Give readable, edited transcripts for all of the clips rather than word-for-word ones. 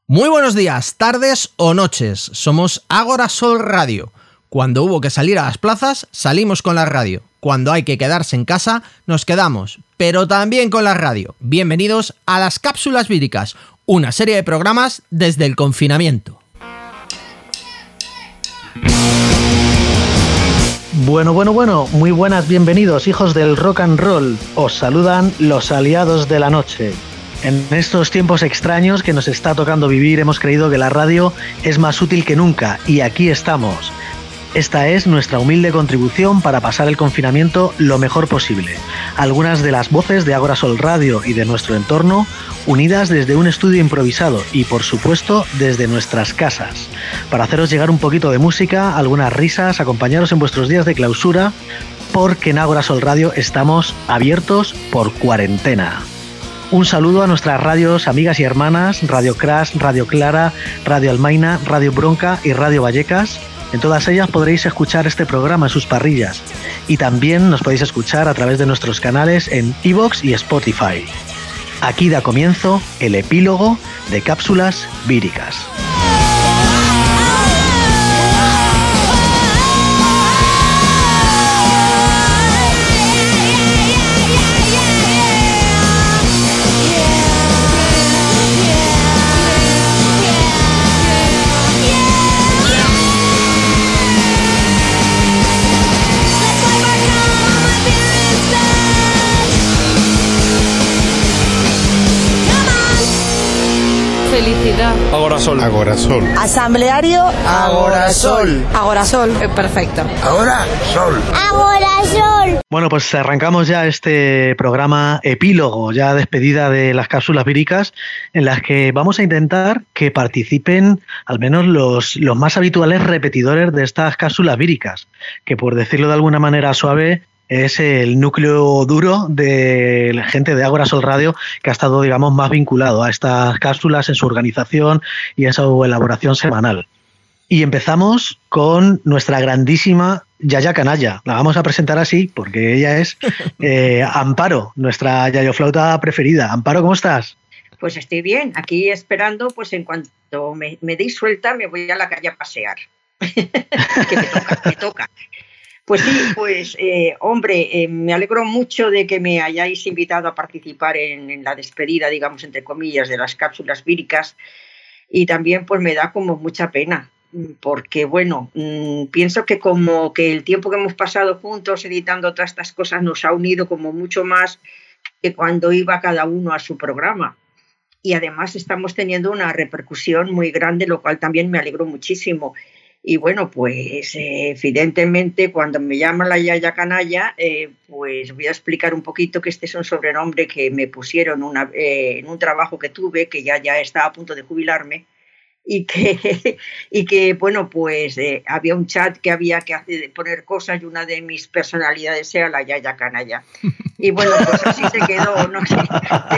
Muy buenos días, tardes o noches. Somos Ágora Sol Radio. Cuando hubo que salir a las plazas, salimos con la radio. Cuando hay que quedarse en casa, nos quedamos, pero también con la radio. Bienvenidos a las Cápsulas Víricas, una serie de programas desde el confinamiento. Bueno, muy buenas, bienvenidos, hijos del rock and roll. Os saludan los aliados de la noche. En estos tiempos extraños que nos está tocando vivir, hemos creído que la radio es más útil que nunca, y aquí estamos. Esta es nuestra humilde contribución para pasar el confinamiento lo mejor posible. Algunas de las voces de Ágora Sol Radio y de nuestro entorno, unidas desde un estudio improvisado y, por supuesto, desde nuestras casas, para haceros llegar un poquito de música, algunas risas, acompañaros en vuestros días de clausura, porque en Ágora Sol Radio estamos abiertos por cuarentena. Un saludo a nuestras radios amigas y hermanas, Radio Crash, Radio Clara, Radio Almaina, Radio Bronca y Radio Vallecas. En todas ellas podréis escuchar este programa en sus parrillas, y también nos podéis escuchar a través de nuestros canales en iVoox y Spotify. Aquí da comienzo el epílogo de Cápsulas Víricas. Felicidad. Ágora Sol. Ágora Sol. Asambleario. Ágora Sol. Ágora Sol. Perfecto. Ágora Sol. Ágora Sol. Bueno, pues arrancamos ya este programa epílogo, ya despedida de las cápsulas víricas, en las que vamos a intentar que participen al menos los más habituales repetidores de estas cápsulas víricas, que, por decirlo de alguna manera suave, es el núcleo duro de la gente de Ágora Sol Radio, que ha estado, digamos, más vinculado a estas cápsulas en su organización y en su elaboración semanal. Y empezamos con nuestra grandísima Yaya Canalla. La vamos a presentar así porque ella es Amparo, nuestra yayoflauta preferida. Amparo, ¿cómo estás? Pues estoy bien, aquí esperando, pues en cuanto me deis suelta me voy a la calle a pasear. Que me toca. Pues sí, pues hombre, me alegro mucho de que me hayáis invitado a participar en la despedida, digamos, entre comillas, de las cápsulas víricas, y también pues me da como mucha pena, porque bueno, pienso que como que el tiempo que hemos pasado juntos editando todas estas cosas nos ha unido como mucho más que cuando iba cada uno a su programa, y además estamos teniendo una repercusión muy grande, lo cual también me alegró muchísimo. Y bueno, pues evidentemente cuando me llaman la Yaya Canalla, pues voy a explicar un poquito que este es un sobrenombre que me pusieron en un trabajo que tuve, que ya estaba a punto de jubilarme, y que bueno, pues había un chat que había que poner cosas, y una de mis personalidades era la Yaya Canalla. Y bueno, pues así se quedó, no sé,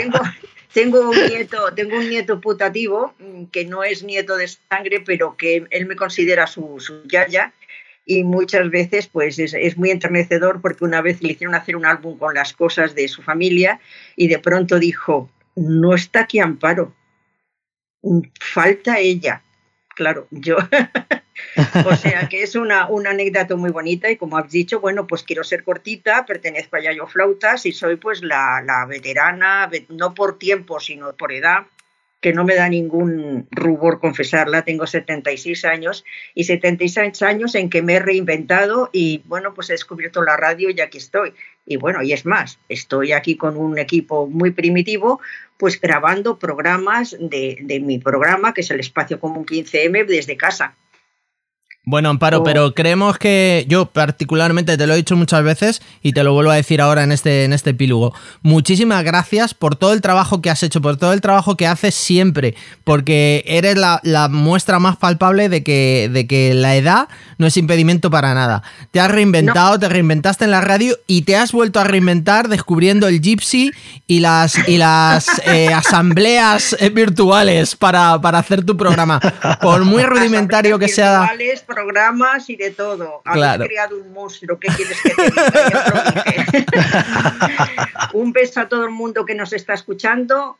Tengo un nieto putativo, que no es nieto de sangre, pero que él me considera su yaya, y muchas veces pues es muy enternecedor, porque una vez le hicieron hacer un álbum con las cosas de su familia y de pronto dijo: no está aquí Amparo, falta ella. Claro, yo... O sea que es una anécdota muy bonita, y como habéis dicho, bueno, pues quiero ser cortita, pertenezco a Yayoflautas y soy pues la veterana, no por tiempo sino por edad, que no me da ningún rubor confesarla. Tengo 76 años, y 76 años en que me he reinventado, y bueno, pues he descubierto la radio y aquí estoy. Y bueno, y es más, estoy aquí con un equipo muy primitivo, pues grabando programas de mi programa, que es el Espacio Común 15M, desde casa. Bueno, Amparo, pero creemos que yo particularmente te lo he dicho muchas veces y te lo vuelvo a decir ahora en este epílogo. Muchísimas gracias por todo el trabajo que has hecho, por todo el trabajo que haces siempre, porque eres la muestra más palpable de que la edad no es impedimento para nada. Te has reinventado, no. Te reinventaste en la radio y te has vuelto a reinventar descubriendo el Gypsy y las asambleas virtuales para hacer tu programa. Por muy rudimentario que sea... programas y de todo. Claro. Habéis creado un monstruo, ¿qué quieres que te diga? Ya te lo dije. Un beso a todo el mundo que nos está escuchando,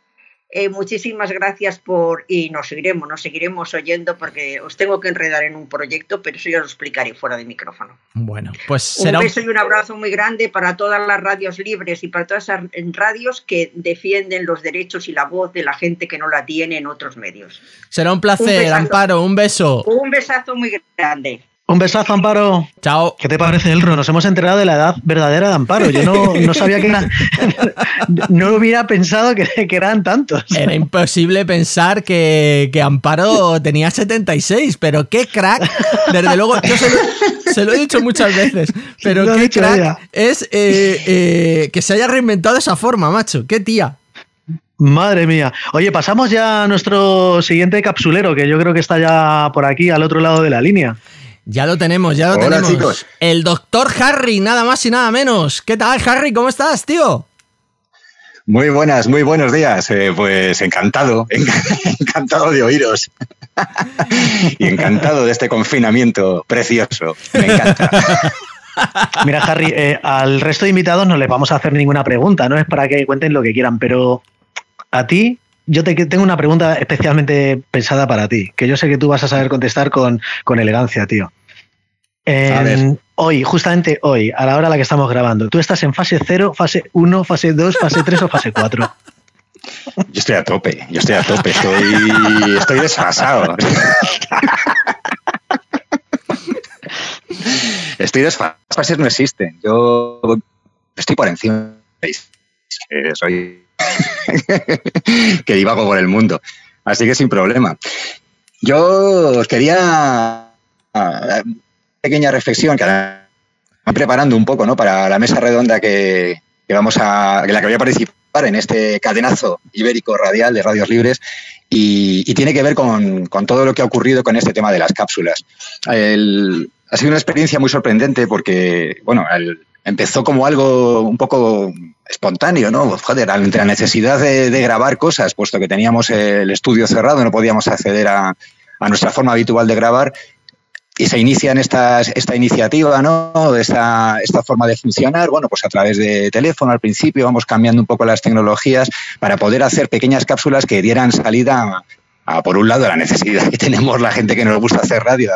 Muchísimas gracias y nos seguiremos oyendo porque os tengo que enredar en un proyecto, pero eso ya lo explicaré fuera de micrófono. Bueno, pues un beso y un abrazo muy grande para todas las radios libres y para todas esas radios que defienden los derechos y la voz de la gente que no la tiene en otros medios. Será un placer, Amparo, un beso. Un besazo muy grande. Un besazo, Amparo. Chao. ¿Qué te parece, Elro? Nos hemos enterado de la edad verdadera de Amparo. Yo no sabía que era... No hubiera pensado que eran tantos. Era imposible pensar que Amparo tenía 76, pero qué crack. Desde luego, yo se lo he dicho muchas veces, pero qué crack es que se haya reinventado de esa forma, macho. Qué tía. Madre mía. Oye, pasamos ya a nuestro siguiente capsulero, que yo creo que está ya por aquí, al otro lado de la línea. Ya lo tenemos. Hola, chicos. El doctor Harry, nada más y nada menos. ¿Qué tal, Harry? ¿Cómo estás, tío? Muy buenos días. Pues encantado de oíros. Y encantado de este confinamiento precioso. Me encanta. Mira, Harry, al resto de invitados no les vamos a hacer ninguna pregunta, no es para que cuenten lo que quieran, pero a ti... Yo tengo una pregunta especialmente pensada para ti, que yo sé que tú vas a saber contestar con elegancia, tío. Hoy, justamente hoy, a la hora a la que estamos grabando, ¿tú estás en fase 0, fase 1, fase 2, fase 3 o fase 4? Yo estoy a tope, estoy desfasado. Estoy desfasado, las fases no existen, yo estoy por encima, soy... que divago por el mundo, así que sin problema. Yo os quería una pequeña reflexión que estoy preparando un poco, ¿no?, para la mesa redonda en la que voy a participar en este cadenazo ibérico radial de radios libres y tiene que ver con todo lo que ha ocurrido con este tema de las cápsulas. Ha sido una experiencia muy sorprendente porque, bueno, empezó como algo un poco espontáneo, ¿no? Joder, entre la necesidad de grabar cosas, puesto que teníamos el estudio cerrado, no podíamos acceder a nuestra forma habitual de grabar, y se inicia en esta iniciativa, ¿no?, esta forma de funcionar, bueno, pues a través de teléfono al principio, vamos cambiando un poco las tecnologías para poder hacer pequeñas cápsulas que dieran salida a por un lado, la necesidad que tenemos la gente que nos gusta hacer radio,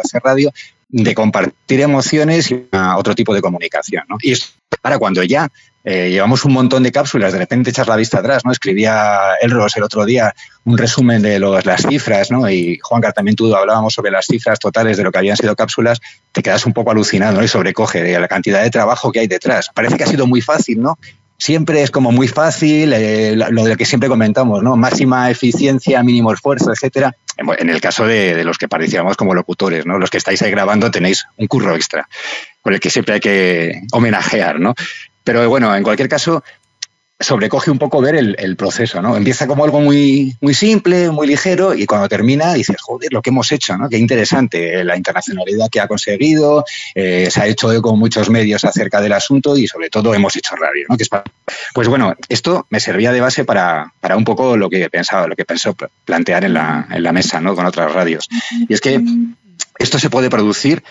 de compartir emociones y otro tipo de comunicación, ¿no? Y es para cuando ya llevamos un montón de cápsulas, de repente echas la vista atrás, ¿no? Escribía Elros el otro día un resumen de las cifras, ¿no? Y Juancar también tú hablábamos sobre las cifras totales de lo que habían sido cápsulas, te quedas un poco alucinado, ¿no? Y sobrecoge de la cantidad de trabajo que hay detrás. Parece que ha sido muy fácil, ¿no? Siempre es como muy fácil, lo de que siempre comentamos, ¿no? Máxima eficiencia, mínimo esfuerzo, etcétera. En el caso de los que participamos como locutores, ¿no? Los que estáis ahí grabando tenéis un curro extra, con el que siempre hay que homenajear, ¿no? Pero bueno, en cualquier caso, sobrecoge un poco ver el proceso, ¿no? Empieza como algo muy, muy simple, muy ligero, y cuando termina dices, joder, lo que hemos hecho, ¿no? Qué interesante, la internacionalidad que ha conseguido, se ha hecho con muchos medios acerca del asunto y sobre todo hemos hecho radio, ¿no? Pues bueno, esto me servía de base para un poco lo que pensó plantear en la mesa, ¿no? Con otras radios. Y es que esto se puede producir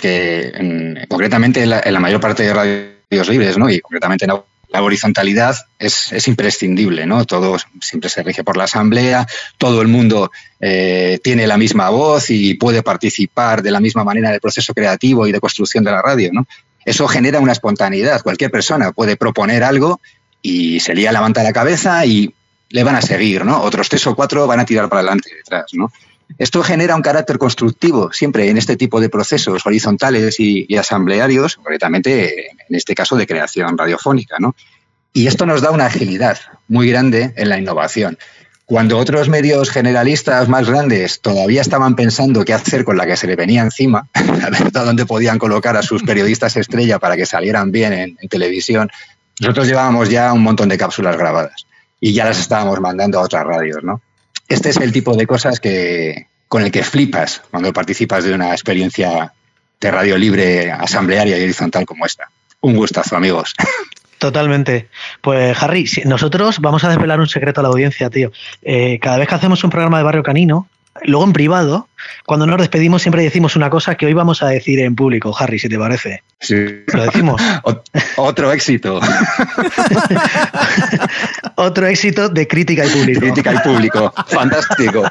porque concretamente en la mayor parte de radios libres, ¿no? Y concretamente en la horizontalidad es imprescindible, ¿no? Todo siempre se rige por la asamblea, todo el mundo tiene la misma voz y puede participar de la misma manera en el proceso creativo y de construcción de la radio, ¿no? Eso genera una espontaneidad. Cualquier persona puede proponer algo y se lía la manta a la cabeza y le van a seguir, ¿no? Otros 3 o 4 van a tirar para adelante detrás, ¿no? Esto genera un carácter constructivo siempre en este tipo de procesos horizontales y asamblearios, concretamente en este caso de creación radiofónica, ¿no? Y esto nos da una agilidad muy grande en la innovación. Cuando otros medios generalistas más grandes todavía estaban pensando qué hacer con la que se le venía encima, a ver dónde podían colocar a sus periodistas estrella para que salieran bien en televisión, nosotros llevábamos ya un montón de cápsulas grabadas y ya las estábamos mandando a otras radios, ¿no? Este es el tipo de cosas con el que flipas cuando participas de una experiencia de radio libre, asamblearia y horizontal como esta. Un gustazo, amigos. Totalmente. Pues, Harry, nosotros vamos a desvelar un secreto a la audiencia, tío. Cada vez que hacemos un programa de Barrio Canino, luego en privado, cuando nos despedimos siempre decimos una cosa que hoy vamos a decir en público, Harry, si te parece. Sí. Lo decimos. Otro éxito. Otro éxito de crítica y público. Crítica y público. Fantástico.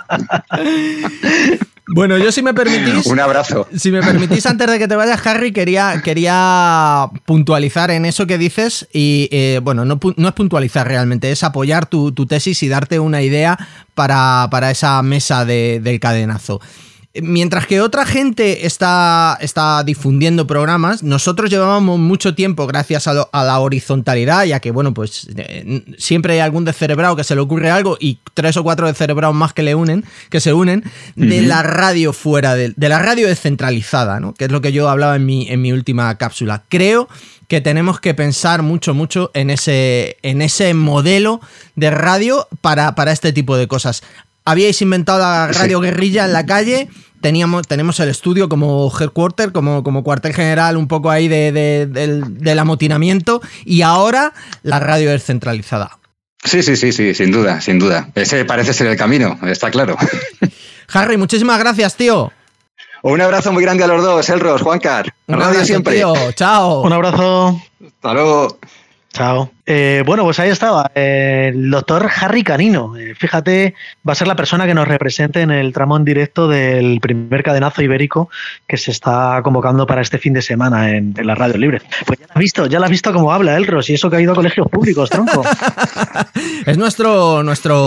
Bueno, yo si me permitís... Un abrazo. Si me permitís, antes de que te vayas, Harry, quería puntualizar en eso que dices y, bueno, no es puntualizar realmente, es apoyar tu tesis y darte una idea para esa mesa del cadenazo. Mientras que otra gente está difundiendo programas, nosotros llevábamos mucho tiempo, gracias a la horizontalidad, ya que, bueno, pues siempre hay algún descerebrado que se le ocurre algo y 3 o 4 descerebrados más que se unen, de la radio fuera, de la radio descentralizada, ¿no? Que es lo que yo hablaba en mi última cápsula. Creo que tenemos que pensar mucho en ese modelo de radio para este tipo de cosas. Habíais inventado la radio guerrilla en la calle, tenemos el estudio como headquarter, como cuartel general un poco ahí del amotinamiento, y ahora la radio descentralizada. Sí, sin duda. Ese parece ser el camino, está claro. Harry, muchísimas gracias, tío. Un abrazo muy grande a los dos, Elros, Juancar. Radio siempre. Tío. Chao. Un abrazo. Hasta luego. Chao. Bueno, pues ahí estaba el doctor Harry Canino. Fíjate, va a ser la persona que nos represente en el tramo en directo del primer cadenazo ibérico que se está convocando para este fin de semana en la Radio Libre. Pues ya la has visto cómo habla Elros, y eso que ha ido a colegios públicos, tronco. Es nuestro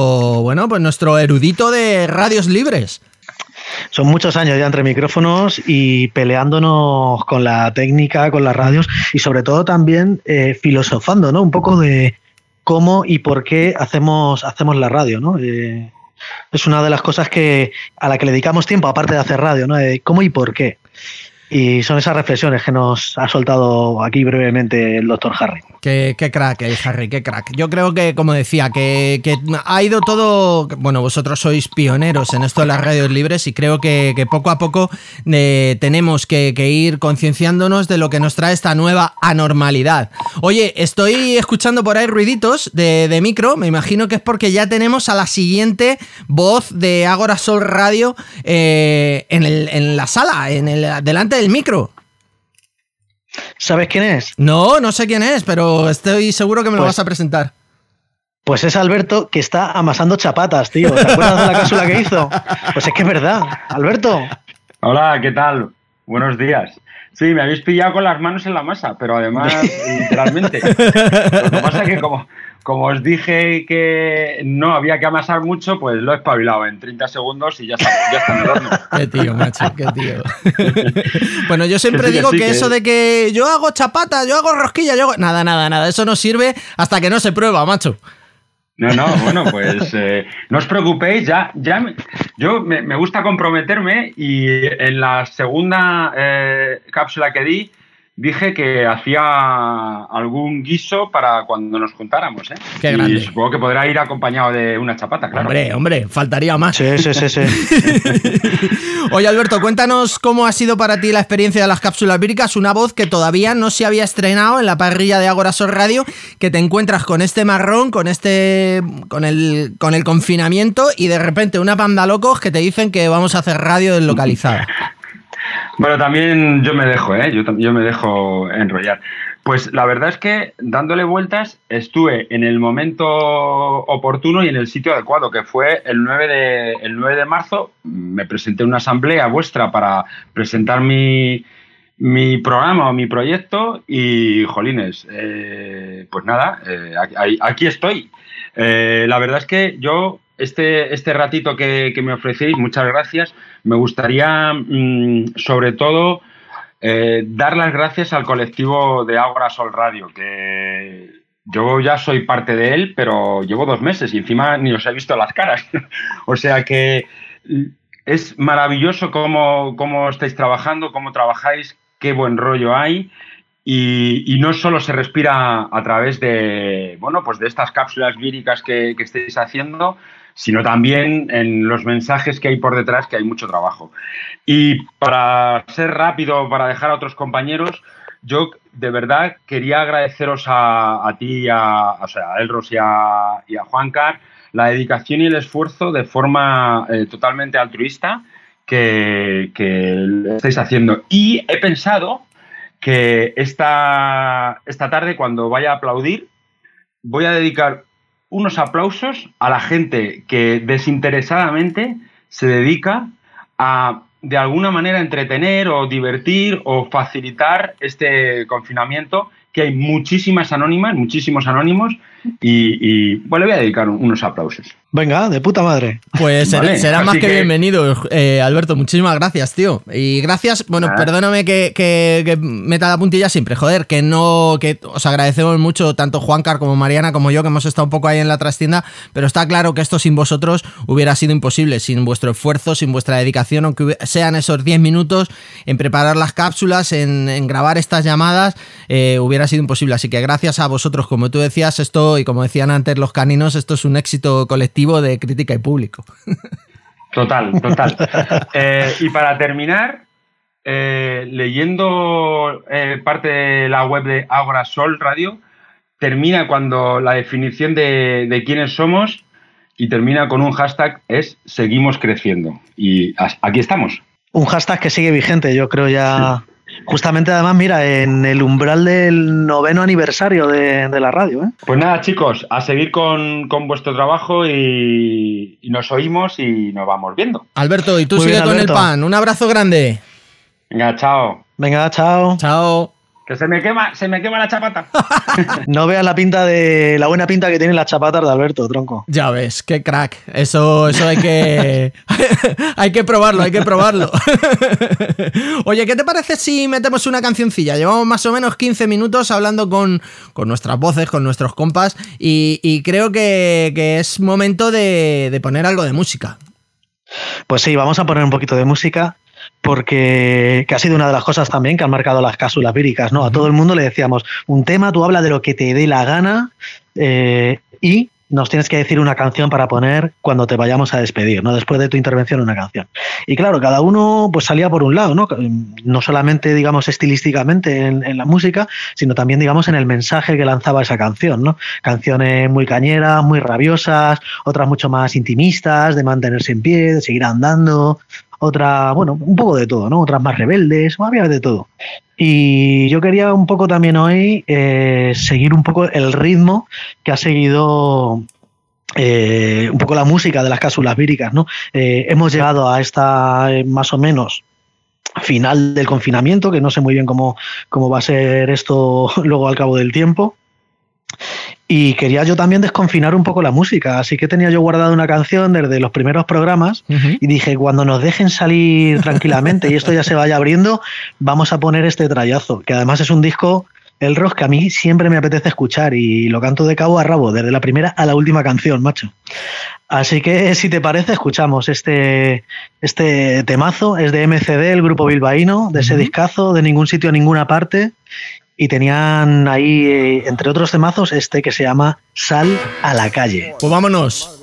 erudito de radios libres. Son muchos años ya entre micrófonos y peleándonos con la técnica, con las radios y sobre todo también filosofando, ¿no? Un poco de cómo y por qué hacemos la radio, ¿no? Es una de las cosas a la que le dedicamos tiempo, aparte de hacer radio, ¿no? De cómo y por qué. Y son esas reflexiones que nos ha soltado aquí brevemente el doctor Harry. Qué crack, Harry, qué crack. Yo creo que, como decía, que ha ido todo... Bueno, vosotros sois pioneros en esto de las radios libres y creo que poco a poco tenemos que ir concienciándonos de lo que nos trae esta nueva anormalidad. Oye, estoy escuchando por ahí ruiditos de micro, me imagino que es porque ya tenemos a la siguiente voz de Ágora Sol Radio en la sala, delante del micro. ¿Sabes quién es? No sé quién es, pero estoy seguro que me lo vas a presentar. Pues es Alberto, que está amasando chapatas, tío. ¿Te acuerdas de la cápsula que hizo? Pues es que es verdad. Alberto. Hola, ¿qué tal? Buenos días. Sí, me habéis pillado con las manos en la masa, pero además, literalmente. Lo que pasa es que como os dije que no había que amasar mucho, pues lo he espabilado en 30 segundos y ya está en el horno. Qué tío, macho, qué tío. Bueno, yo siempre digo que eso de que yo hago chapatas, yo hago rosquillas, Nada, eso no sirve hasta que no se prueba, macho. No, bueno, pues no os preocupéis, yo me gusta comprometerme y en la segunda cápsula que dije que hacía algún guiso para cuando nos juntáramos, ¿eh? Qué grande. Y supongo que podrá ir acompañado de una chapata, claro. Hombre, faltaría más. Sí. Oye, Alberto, cuéntanos cómo ha sido para ti la experiencia de las cápsulas víricas, una voz que todavía no se había estrenado en la parrilla de Ágora Sol Radio, que te encuentras con este marrón, con el confinamiento y de repente una panda locos que te dicen que vamos a hacer radio deslocalizada. Bueno, también yo me dejo, yo me dejo enrollar. Pues la verdad es que dándole vueltas estuve en el momento oportuno y en el sitio adecuado, que fue el 9 de marzo. Me presenté en una asamblea vuestra para presentar mi programa o mi proyecto y, jolines, pues nada, aquí estoy. La verdad es que yo... Este ratito que me ofrecéis, muchas gracias. Me gustaría, sobre todo, dar las gracias al colectivo de Ágora Sol Radio, que yo ya soy parte de él, pero llevo 2 meses y encima ni os he visto las caras. O sea que es maravilloso cómo estáis trabajando, cómo trabajáis, qué buen rollo hay. Y no solo se respira a través de, pues de estas cápsulas víricas que estáis haciendo, sino también en los mensajes que hay por detrás, que hay mucho trabajo. Y para ser rápido, para dejar a otros compañeros, yo de verdad quería agradeceros a ti, a Elros y a Juancar, la dedicación y el esfuerzo de forma totalmente altruista que estáis haciendo. Y he pensado que esta tarde, cuando vaya a aplaudir, voy a dedicar unos aplausos a la gente que desinteresadamente se dedica a, de alguna manera, entretener o divertir o facilitar este confinamiento, que hay muchísimos anónimos, y bueno, le voy a dedicar unos aplausos. Venga, de puta madre. Pues vale, será más que bienvenido, Alberto. Muchísimas gracias, tío. Y gracias, bueno, perdóname que meta la puntilla siempre, joder, que os agradecemos mucho, tanto Juancar como Mariana como yo, que hemos estado un poco ahí en la trastienda, pero está claro que esto sin vosotros hubiera sido imposible, sin vuestro esfuerzo, sin vuestra dedicación, aunque sean esos 10 minutos en preparar las cápsulas, en grabar estas llamadas, hubiera sido imposible. Así que gracias a vosotros, como tú decías, esto, y como decían antes los caninos, esto es un éxito colectivo de crítica y público. Total. Y para terminar, leyendo parte de la web de Ágora Sol Radio, termina cuando la definición de quiénes somos, y termina con un hashtag, es seguimos creciendo. Y aquí estamos. Un hashtag que sigue vigente, yo creo ya... Sí. Justamente, además, mira, en el umbral del 9º aniversario de la radio, ¿eh? Pues nada, chicos, a seguir con vuestro trabajo, y nos oímos y nos vamos viendo. Alberto, y tú sigue con el pan. Un abrazo grande. Venga, chao. Venga, chao. Chao. Que se me quema la chapata. No veas la buena pinta que tienen las chapatas de Alberto, tronco. Ya ves, qué crack. Eso hay que hay que probarlo. Oye, ¿qué te parece si metemos una cancioncilla? Llevamos más o menos 15 minutos hablando con nuestras voces, con nuestros compas, y creo que es momento de poner algo de música. Pues sí, vamos a poner un poquito de música, porque ha sido una de las cosas también que han marcado las cápsulas víricas, ¿no? A todo el mundo le decíamos, un tema, tú habla de lo que te dé la gana, y nos tienes que decir una canción para poner cuando te vayamos a despedir, ¿no? Después de tu intervención, una canción. Y claro, cada uno pues salía por un lado, ¿no? No solamente, digamos, estilísticamente en la música, sino también, digamos, en el mensaje que lanzaba esa canción, ¿no? Canciones muy cañeras, muy rabiosas, otras mucho más intimistas, de mantenerse en pie, de seguir andando, otra, bueno, un poco de todo, ¿no? Otras más rebeldes, había de todo. Y yo quería un poco también hoy seguir un poco el ritmo que ha seguido un poco la música de las cápsulas víricas, ¿no? Hemos llegado a esta más o menos final del confinamiento, que no sé muy bien cómo va a ser esto luego al cabo del tiempo. Y quería yo también desconfinar un poco la música, así que tenía yo guardado una canción desde los primeros programas, y dije, cuando nos dejen salir tranquilamente y esto ya se vaya abriendo, vamos a poner este trayazo, que además es un disco, el rock, que a mí siempre me apetece escuchar y lo canto de cabo a rabo, desde la primera a la última canción, macho. Así que, si te parece, escuchamos este temazo, es de MCD, el grupo bilbaíno, de ese discazo, de Ningún sitio a ninguna parte. Y tenían ahí, entre otros temazos, que se llama Sal a la calle. Pues vámonos.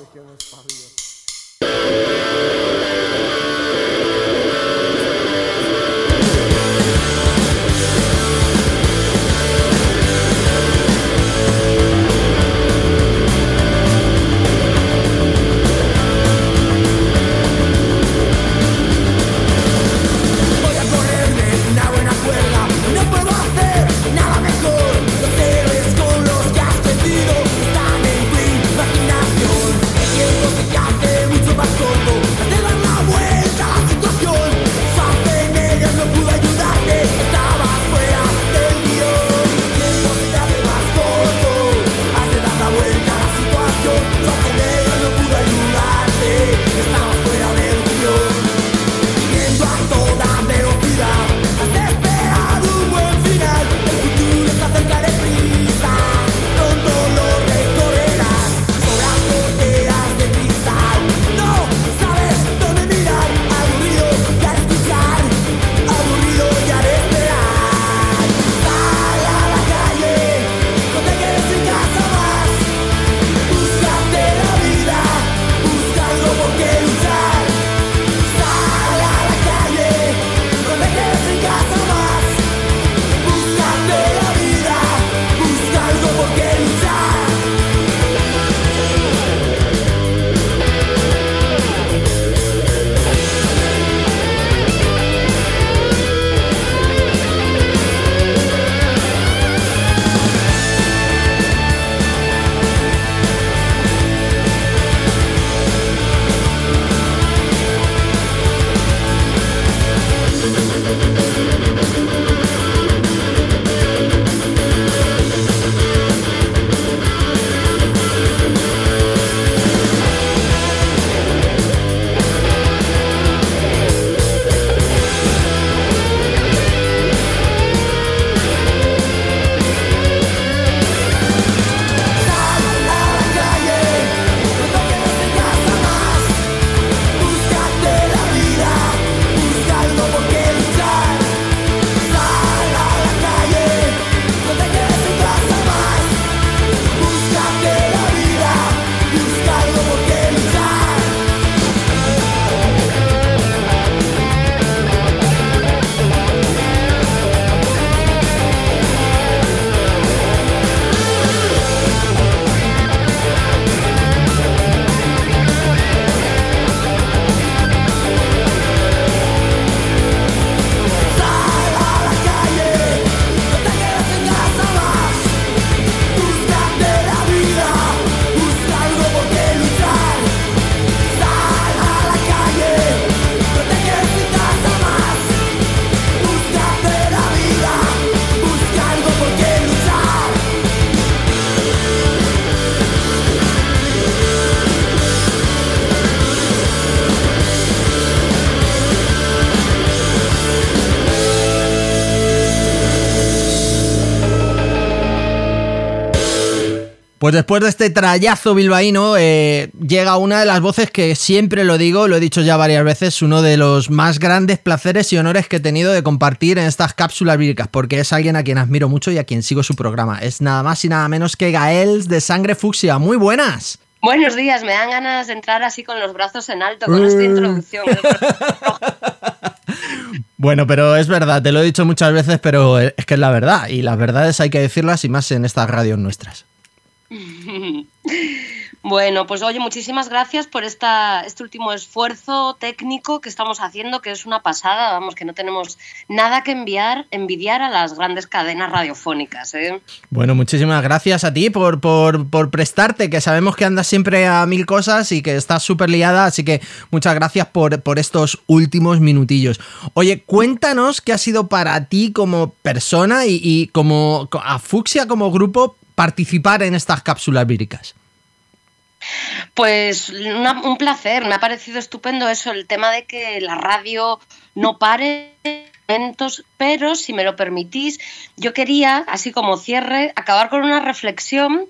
Los héroes con los que has perdido están en tu imaginación. Pues después de este trayazo bilbaíno, llega una de las voces que siempre lo digo, lo he dicho ya varias veces, uno de los más grandes placeres y honores que he tenido de compartir en estas cápsulas víricas, porque es alguien a quien admiro mucho y a quien sigo su programa. Es nada más y nada menos que Gael de Sangre Fucsia. ¡Muy buenas! Buenos días, me dan ganas de entrar así con los brazos en alto con esta introducción. Bueno, pero es verdad, te lo he dicho muchas veces, pero es que es la verdad, y las verdades hay que decirlas y más en estas radios nuestras. Bueno, pues oye, muchísimas gracias por este último esfuerzo técnico que estamos haciendo, que es una pasada, vamos, que no tenemos nada que envidiar a las grandes cadenas radiofónicas, ¿eh? Bueno, muchísimas gracias a ti por prestarte, que sabemos que andas siempre a mil cosas y que estás súper liada, así que muchas gracias por estos últimos minutillos. Oye, cuéntanos qué ha sido para ti como persona y como a Fucsia como grupo participar en estas cápsulas víricas. Pues un placer, me ha parecido estupendo eso, el tema de que la radio no pare, pero si me lo permitís, yo quería, así como cierre, acabar con una reflexión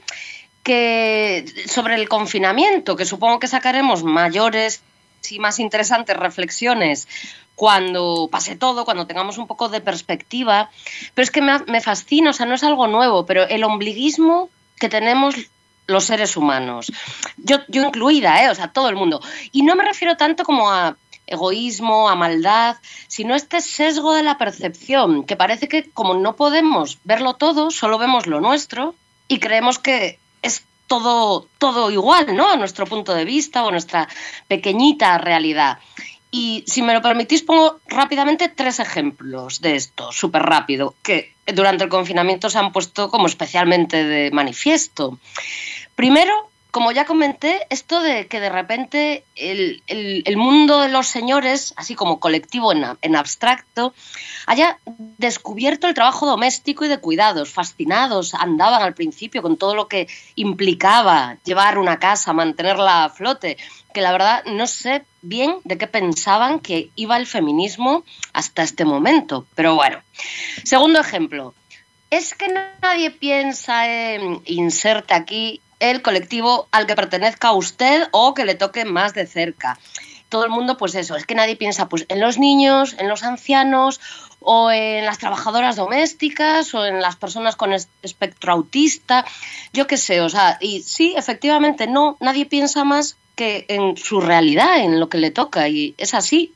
sobre el confinamiento, que supongo que sacaremos mayores y más interesantes reflexiones cuando pase todo, cuando tengamos un poco de perspectiva, pero es que me fascina, o sea, no es algo nuevo, pero el ombliguismo que tenemos los seres humanos, yo incluida, o sea, todo el mundo, y no me refiero tanto como a egoísmo, a maldad, sino este sesgo de la percepción, que parece que como no podemos verlo todo, solo vemos lo nuestro y creemos que es todo igual, ¿no? A nuestro punto de vista o a nuestra pequeñita realidad. Y si me lo permitís, pongo rápidamente 3 ejemplos de esto, súper rápido, que durante el confinamiento se han puesto como especialmente de manifiesto. Primero, como ya comenté, esto de que de repente el mundo de los señores, así como colectivo en abstracto, haya descubierto el trabajo doméstico y de cuidados. Fascinados andaban al principio con todo lo que implicaba llevar una casa, mantenerla a flote, que la verdad no sé bien de qué pensaban que iba el feminismo hasta este momento. Pero bueno, segundo ejemplo, es que nadie piensa en inserte aquí el colectivo al que pertenezca usted o que le toque más de cerca. Todo el mundo, pues eso, es que nadie piensa pues en los niños, en los ancianos o en las trabajadoras domésticas o en las personas con espectro autista, yo qué sé, o sea, y sí, efectivamente, no, nadie piensa más que en su realidad, en lo que le toca, y es así.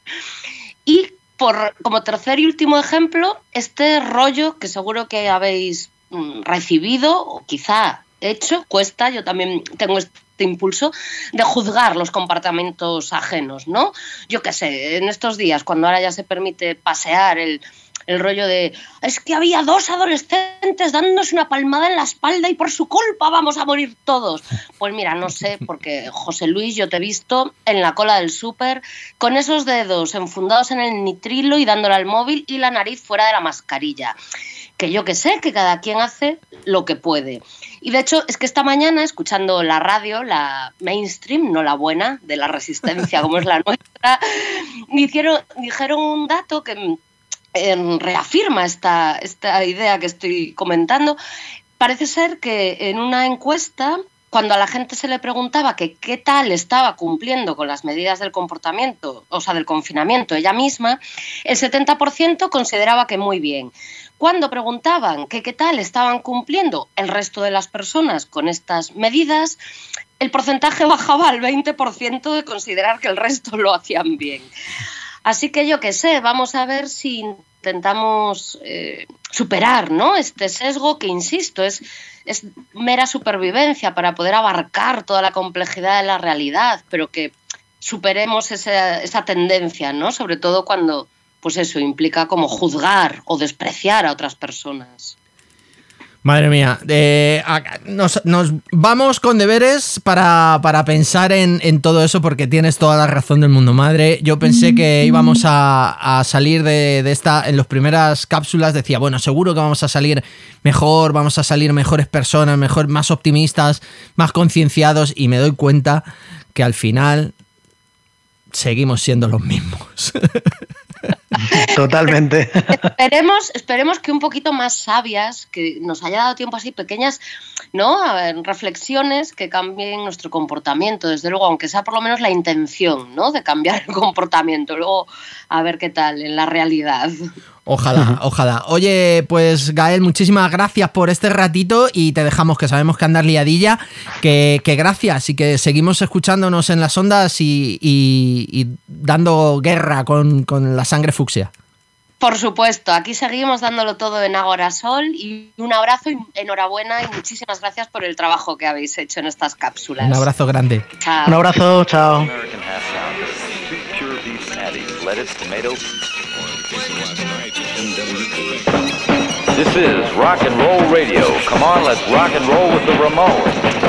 Y como tercer y último ejemplo, este rollo que seguro que habéis recibido o quizá hecho, cuesta, yo también tengo este impulso de juzgar los comportamientos ajenos, ¿no? Yo qué sé, en estos días, cuando ahora ya se permite pasear el rollo de es que había 2 adolescentes dándose una palmada en la espalda y por su culpa vamos a morir todos. Pues mira, no sé, porque José Luis, yo te he visto en la cola del súper con esos dedos enfundados en el nitrilo y dándole al móvil y la nariz fuera de la mascarilla. Que yo que sé, que cada quien hace lo que puede. Y de hecho, es que esta mañana, escuchando la radio, la mainstream, no la buena, de la resistencia como es la nuestra, dijeron un dato que reafirma esta idea que estoy comentando. Parece ser que en una encuesta, cuando a la gente se le preguntaba que qué tal estaba cumpliendo con las medidas del comportamiento, o sea, del confinamiento ella misma, el 70% consideraba que muy bien. Cuando preguntaban que qué tal estaban cumpliendo el resto de las personas con estas medidas, el porcentaje bajaba al 20% de considerar que el resto lo hacían bien. Así que yo qué sé, vamos a ver si intentamos superar, ¿no? Este sesgo que, insisto, es mera supervivencia para poder abarcar toda la complejidad de la realidad, pero que superemos esa tendencia, ¿no? Sobre todo cuando, pues eso, implica como juzgar o despreciar a otras personas. Madre mía, nos vamos con deberes para pensar en todo eso, porque tienes toda la razón del mundo, madre. Yo pensé que íbamos a salir de esta, en las primeras cápsulas decía, bueno, seguro que vamos a salir mejor, vamos a salir mejores personas, más optimistas, más concienciados, y me doy cuenta que al final seguimos siendo los mismos. Totalmente. Esperemos que un poquito más sabias, que nos haya dado tiempo así, pequeñas, ¿no? A ver, reflexiones que cambien nuestro comportamiento, desde luego, aunque sea por lo menos la intención, ¿no? De cambiar el comportamiento, luego a ver qué tal en la realidad. Ojalá. Oye, pues Gael, muchísimas gracias por este ratito y te dejamos, que sabemos que andas liadilla, que gracias y que seguimos escuchándonos en las ondas y dando guerra con la sangre fucsia. Por supuesto, aquí seguimos dándolo todo en Ágora Sol y un abrazo y enhorabuena y muchísimas gracias por el trabajo que habéis hecho en estas cápsulas. Un abrazo grande. Chao. Un abrazo, chao. This is Rock and Roll Radio. Come on, let's rock and roll with the Ramones.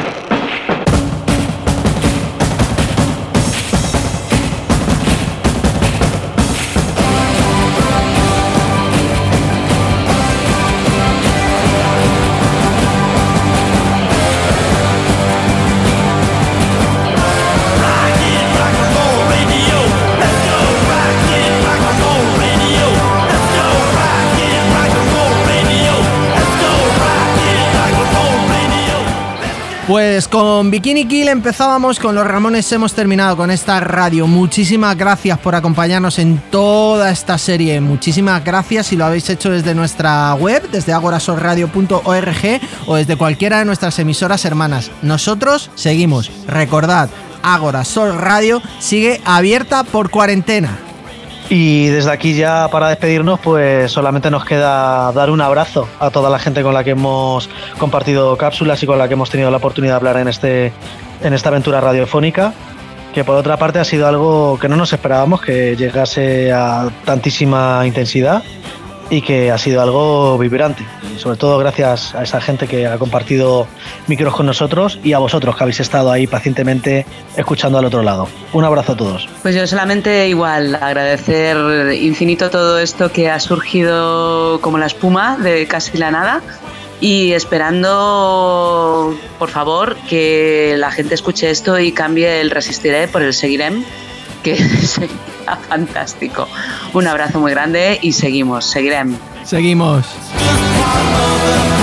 Pues con Bikini Kill empezábamos, con los Ramones hemos terminado con esta radio. Muchísimas gracias por acompañarnos en toda esta serie. Muchísimas gracias si lo habéis hecho desde nuestra web, desde agorasolradio.org o desde cualquiera de nuestras emisoras hermanas. Nosotros seguimos. Recordad, Ágora Sol Radio sigue abierta por cuarentena. Y desde aquí ya para despedirnos, pues solamente nos queda dar un abrazo a toda la gente con la que hemos compartido cápsulas y con la que hemos tenido la oportunidad de hablar en esta aventura radiofónica, que por otra parte ha sido algo que no nos esperábamos que llegase a tantísima intensidad y que ha sido algo vibrante. Y sobre todo gracias a esa gente que ha compartido micros con nosotros y a vosotros que habéis estado ahí pacientemente escuchando al otro lado. Un abrazo a todos. Pues yo solamente igual agradecer infinito todo esto que ha surgido como la espuma de casi la nada y esperando, por favor, que la gente escuche esto y cambie el resistiré por el seguirem, que sería fantástico. Un abrazo muy grande y seguimos, seguiremos. Seguimos.